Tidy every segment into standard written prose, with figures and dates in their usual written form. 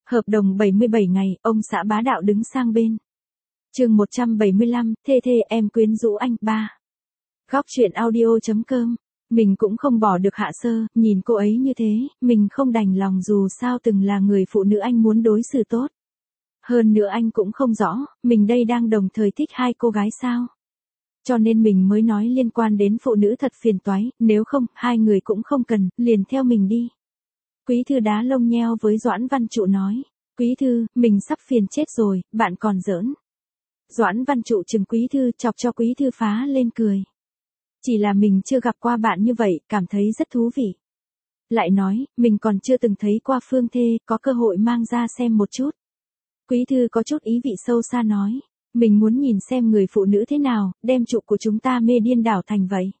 Hợp đồng 77 ngày, ông xã bá đạo đứng sang bên. Chương 175, thê thê em quyến rũ anh 3. Góc truyện audio.com. Mình cũng không bỏ được Hạ Sơ, nhìn cô ấy như thế, mình không đành lòng dù sao từng là người phụ nữ anh muốn đối xử tốt. Hơn nữa anh cũng không rõ, mình đây đang đồng thời thích hai cô gái sao. Cho nên mình mới nói liên quan đến phụ nữ thật phiền toái, nếu không, hai người cũng không cần, liền theo mình đi. Quý thư đá lông nheo với Doãn Văn Trụ nói. Quý thư, mình sắp phiền chết rồi, bạn còn giỡn. Doãn Văn Trụ chừng quý thư chọc cho quý thư phá lên cười. Chỉ là mình chưa gặp qua bạn như vậy, cảm thấy rất thú vị. Lại nói, mình còn chưa từng thấy qua Phương Thê, có cơ hội mang ra xem một chút. Quý thư có chút ý vị sâu xa nói. Mình muốn nhìn xem người phụ nữ thế nào, đem Trụ của chúng ta mê điên đảo thành vậy.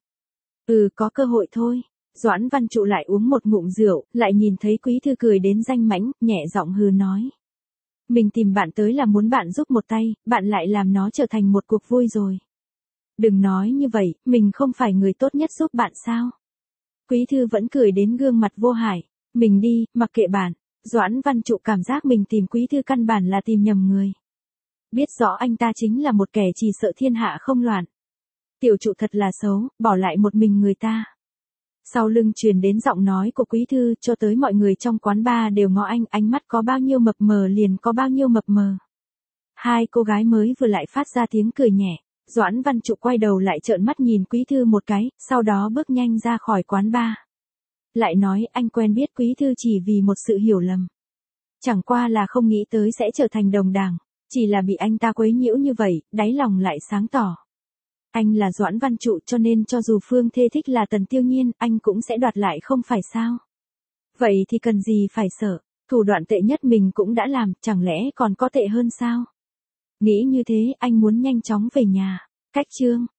Có cơ hội thôi. Doãn Văn Trụ lại uống một ngụm rượu, lại nhìn thấy quý thư cười đến danh mãnh, nhẹ giọng hừ nói. Mình tìm bạn tới là muốn bạn giúp một tay, bạn lại làm nó trở thành một cuộc vui rồi. Đừng nói như vậy, mình không phải người tốt nhất giúp bạn sao? Quý thư vẫn cười đến gương mặt vô hại. Mình đi, mặc kệ bạn. Doãn Văn Trụ cảm giác mình tìm quý thư căn bản là tìm nhầm người. Biết rõ anh ta chính là một kẻ chỉ sợ thiên hạ không loạn. Tiểu Trụ thật là xấu, bỏ lại một mình người ta. Sau lưng truyền đến giọng nói của quý thư, cho tới mọi người trong quán bar đều ngó anh, ánh mắt có bao nhiêu mập mờ liền có bao nhiêu mập mờ. Hai cô gái mới vừa lại phát ra tiếng cười nhẹ. Doãn Văn Trụ quay đầu lại trợn mắt nhìn quý thư một cái, sau đó bước nhanh ra khỏi quán bar. Lại nói anh quen biết quý thư chỉ vì một sự hiểu lầm. Chẳng qua là không nghĩ tới sẽ trở thành đồng đảng, chỉ là bị anh ta quấy nhiễu như vậy, đáy lòng lại sáng tỏ. Anh là Doãn Văn Trụ cho nên cho dù Phương Thê thích là Tần Tiêu Nhiên, anh cũng sẽ đoạt lại không phải sao. Vậy thì cần gì phải sợ, thủ đoạn tệ nhất mình cũng đã làm, chẳng lẽ còn có tệ hơn sao? Nghĩ như thế, anh muốn nhanh chóng về nhà. Cách chương.